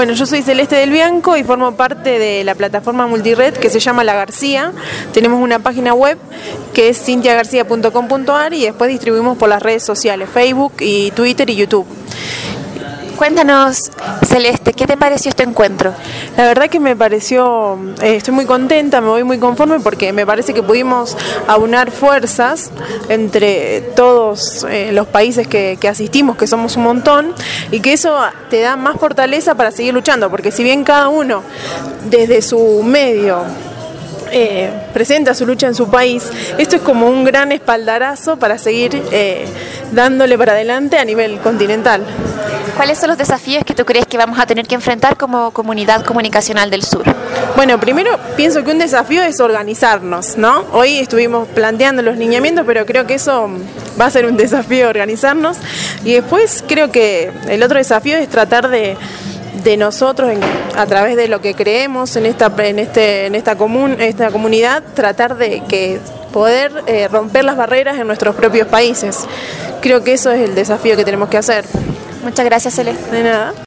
Bueno, yo soy Celeste del Bianco y formo parte de la plataforma multired que se llama La García. Tenemos una página web que es cintiagarcia.com.ar y después distribuimos por las redes sociales, Facebook y Twitter y YouTube. Cuéntanos, Celeste, ¿qué te pareció este encuentro? La verdad que me pareció, estoy muy contenta, me voy muy conforme porque me parece que pudimos aunar fuerzas entre todos los países que asistimos, que somos un montón, y que eso te da más fortaleza para seguir luchando, porque si bien cada uno desde su medio presenta su lucha en su país, esto es como un gran espaldarazo para seguir dándole para adelante a nivel continental. ¿Cuáles son los desafíos que tú crees que vamos a tener que enfrentar como comunidad comunicacional del sur? Bueno, primero pienso que un desafío es organizarnos, ¿no? Hoy estuvimos planteando los lineamientos, pero creo que eso va a ser un desafío, organizarnos. Y después creo que el otro desafío es tratar de nosotros, a través de lo que creemos en esta comunidad, tratar de poder romper las barreras en nuestros propios países. Creo que eso es el desafío que tenemos que hacer. Muchas gracias, Celeste. De nada.